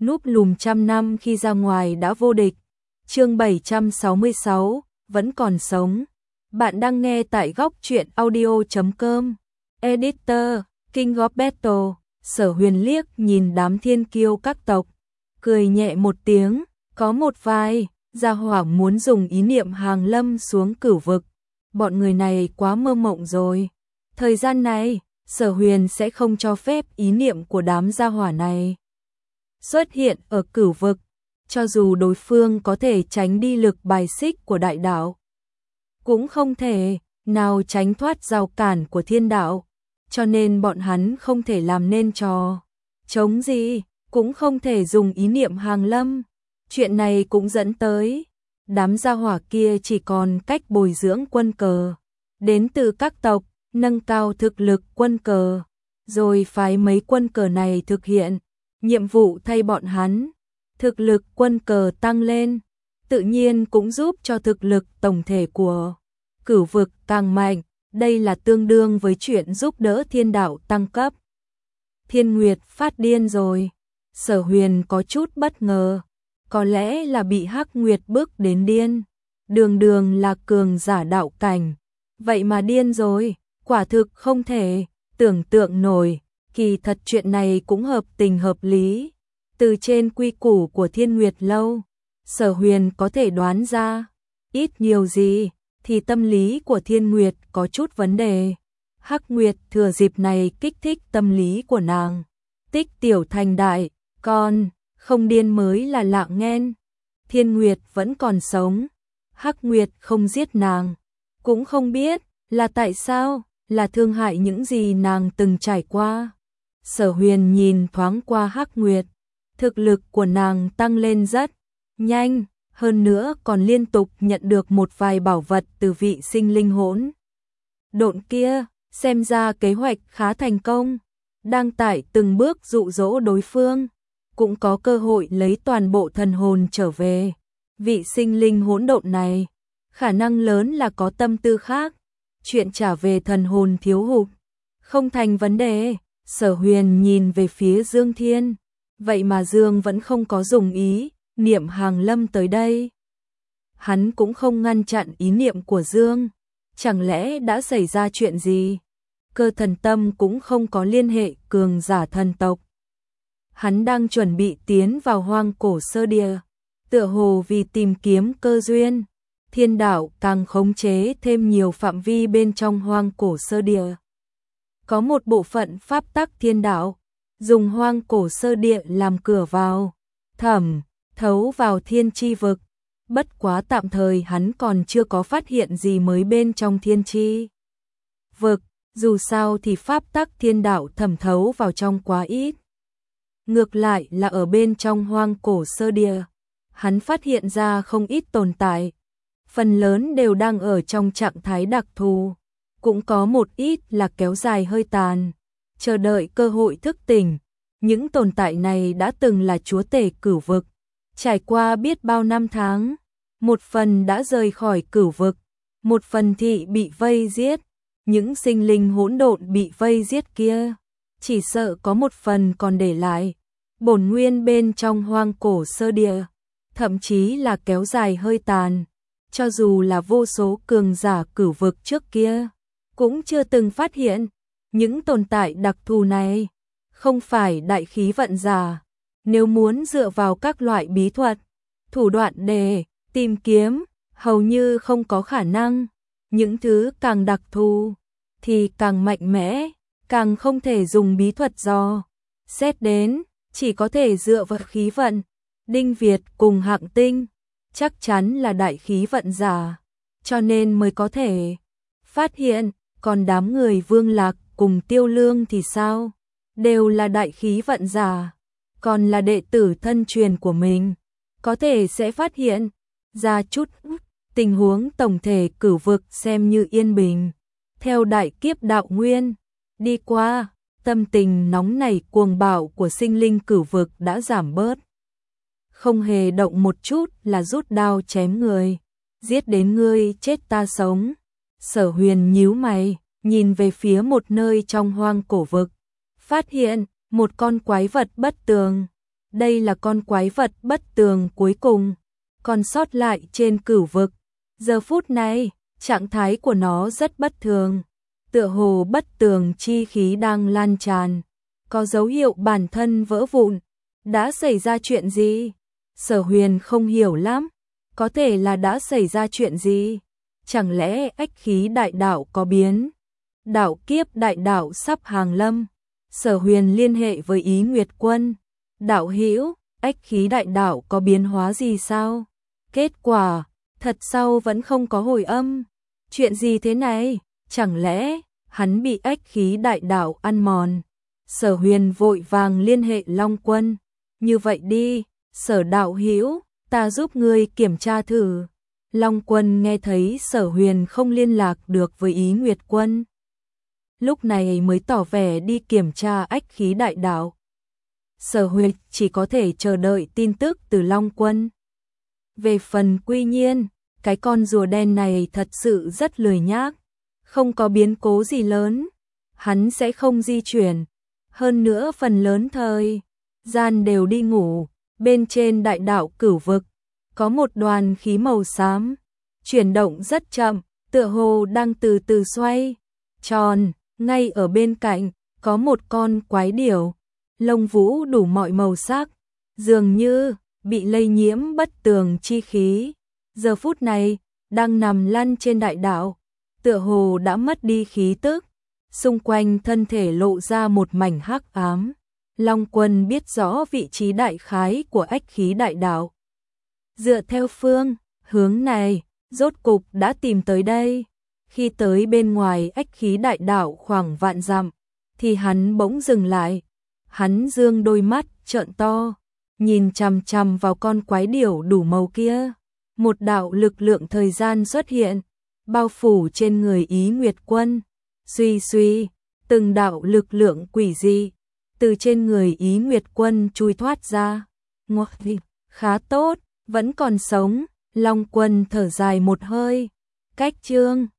núp lùm trăm năm khi ra ngoài đã vô địch. Chương 766, vẫn còn sống. Bạn đang nghe tại góc truyện audio.com. Editor, King of Battle. Sở Huyền liếc nhìn đám thiên kiêu các tộc, cười nhẹ một tiếng, có một vài gia hỏa muốn dùng ý niệm hàng lâm xuống cửu vực. Bọn người này quá mơ mộng rồi. Thời gian này, Sở Huyền sẽ không cho phép ý niệm của đám gia hỏa này xuất hiện ở cửu vực, cho dù đối phương có thể tránh đi lực bài xích của đại đạo, cũng không thể nào tránh thoát rào cản của thiên đạo, cho nên bọn hắn không thể làm nên trò chống gì, cũng không thể dùng ý niệm hàng lâm. Chuyện này cũng dẫn tới đám gia hỏa kia chỉ còn cách bồi dưỡng quân cờ đến từ các tộc, nâng cao thực lực quân cờ, rồi phái mấy quân cờ này thực hiện nhiệm vụ thay bọn hắn. Thực lực quân cờ tăng lên, tự nhiên cũng giúp cho thực lực tổng thể của cửu vực càng mạnh. Đây là tương đương với chuyện giúp đỡ thiên đạo tăng cấp. Thiên Nguyệt phát điên rồi. Sở Huyền có chút bất ngờ, có lẽ là bị Hắc Nguyệt bước đến điên. Đường đường là cường giả đạo cảnh, vậy mà điên rồi, quả thực không thể tưởng tượng nổi. Kỳ thật chuyện này cũng hợp tình hợp lý. Từ trên quy củ của Thiên Nguyệt lâu, Sở Huyền có thể đoán ra ít nhiều gì thì tâm lý của Thiên Nguyệt có chút vấn đề. Hắc Nguyệt thừa dịp này kích thích tâm lý của nàng, tích tiểu thành đại, còn không điên mới là lạ nghen. Thiên Nguyệt vẫn còn sống, Hắc Nguyệt không giết nàng, cũng không biết là tại sao, là thương hại những gì nàng từng trải qua. Sở Huyền nhìn thoáng qua Hắc Nguyệt, thực lực của nàng tăng lên rất nhanh, hơn nữa còn liên tục nhận được một vài bảo vật từ vị sinh linh hỗn độn kia, xem ra kế hoạch khá thành công, đang tại từng bước dụ dỗ đối phương, cũng có cơ hội lấy toàn bộ thần hồn trở về. Vị sinh linh hỗn độn này, khả năng lớn là có tâm tư khác, chuyện trả về thần hồn thiếu hụt không thành vấn đề. Sở Huyền nhìn về phía Dương Thiên, vậy mà Dương vẫn không có dùng ý niệm hàng lâm tới đây. Hắn cũng không ngăn chặn ý niệm của Dương, chẳng lẽ đã xảy ra chuyện gì? Cơ thần tâm cũng không có liên hệ cường giả thần tộc. Hắn đang chuẩn bị tiến vào hoang cổ sơ địa, tựa hồ vì tìm kiếm cơ duyên. Thiên đạo càng khống chế thêm nhiều phạm vi bên trong hoang cổ sơ địa. Có một bộ phận pháp tắc thiên đạo, dùng hoang cổ sơ địa làm cửa vào, thẩm thấu vào thiên chi vực. Bất quá tạm thời hắn còn chưa có phát hiện gì mới bên trong thiên chi vực, dù sao thì pháp tắc thiên đạo thẩm thấu vào trong quá ít. Ngược lại là ở bên trong hoang cổ sơ địa, hắn phát hiện ra không ít tồn tại, phần lớn đều đang ở trong trạng thái đặc thù, cũng có một ít là kéo dài hơi tàn, chờ đợi cơ hội thức tỉnh. Những tồn tại này đã từng là chúa tể cửu vực, trải qua biết bao năm tháng, một phần đã rời khỏi cửu vực, một phần thì bị vây giết. Những sinh linh hỗn độn bị vây giết kia, chỉ sợ có một phần còn để lại bổn nguyên bên trong hoang cổ sơ địa, thậm chí là kéo dài hơi tàn. Cho dù là vô số cường giả cửu vực trước kia, cũng chưa từng phát hiện những tồn tại đặc thù này. Không phải đại khí vận giả, nếu muốn dựa vào các loại bí thuật, thủ đoạn để tìm kiếm, hầu như không có khả năng. Những thứ càng đặc thù thì càng mạnh mẽ, càng không thể dùng bí thuật dò xét đến, chỉ có thể dựa vào khí vận. Đinh Việt cùng Hạng Tinh chắc chắn là đại khí vận giả, cho nên mới có thể phát hiện. Còn đám người Vương Lạc cùng Tiêu Lương thì sao? Đều là đại khí vận giả, còn là đệ tử thân truyền của mình, có thể sẽ phát hiện ra chút tình huống tổng thể cửu vực xem như yên bình. Theo đại kiếp đạo nguyên đi qua, tâm tình nóng nảy cuồng bạo của sinh linh cửu vực đã giảm bớt. Không hề động một chút là rút đao chém người, giết đến ngươi chết ta sống. Sở Huyền nhíu mày, nhìn về phía một nơi trong hoang cổ vực, phát hiện một con quái vật bất tường đây là con quái vật bất tường cuối cùng, còn sót lại trên cửu vực. Giờ phút này, trạng thái của nó rất bất thường, tựa hồ bất tường chi khí đang lan tràn, có dấu hiệu bản thân vỡ vụn. Đã xảy ra chuyện gì? Sở Huyền không hiểu lắm, có thể là đã xảy ra chuyện gì? Chẳng lẽ ách khí đại đạo có biến? Đạo kiếp đại đạo sắp hàng lâm. Sở Huyền liên hệ với Ý Nguyệt Quân. Đạo hữu, ách khí đại đạo có biến hóa gì sao? Kết quả, thật sau vẫn không có hồi âm. Chuyện gì thế này? Chẳng lẽ hắn bị ách khí đại đạo ăn mòn? Sở Huyền vội vàng liên hệ Long Quân. Như vậy đi, Sở đạo hữu, ta giúp ngươi kiểm tra thử. Long Quân nghe thấy Sở Huyền không liên lạc được với Ý Nguyệt Quân, lúc này mới tỏ vẻ đi kiểm tra ách khí đại đạo. Sở Huyền chỉ có thể chờ đợi tin tức từ Long Quân. Về phần Quy Nhiên, cái con rùa đen này thật sự rất lười nhác, không có biến cố gì lớn, hắn sẽ không di chuyển. Hơn nữa phần lớn thời gian đều đi ngủ. Bên trên đại đạo cửu vực, có một đoàn khí màu xám, chuyển động rất chậm, tựa hồ đang từ từ xoay tròn. Ngay ở bên cạnh, có một con quái điểu, lông vũ đủ mọi màu sắc, dường như bị lây nhiễm bất tường chi khí. Giờ phút này, đang nằm lăn trên đại đạo, tựa hồ đã mất đi khí tức, xung quanh thân thể lộ ra một mảnh hắc ám. Long Quân biết rõ vị trí đại khái của ách khí đại đạo. Dựa theo phương hướng này, rốt cục đã tìm tới đây. Khi tới bên ngoài ách khí đại đạo khoảng vạn dặm, thì hắn bỗng dừng lại. Hắn dương đôi mắt trợn to, nhìn chằm chằm vào con quái điểu đủ màu kia. Một đạo lực lượng thời gian xuất hiện, bao phủ trên người Ý Nguyệt Quân. Suy suy, từng đạo lực lượng quỷ dị từ trên người Ý Nguyệt Quân chui thoát ra. Ngọt khá tốt, vẫn còn sống. Long Quân thở dài một hơi. Cách chương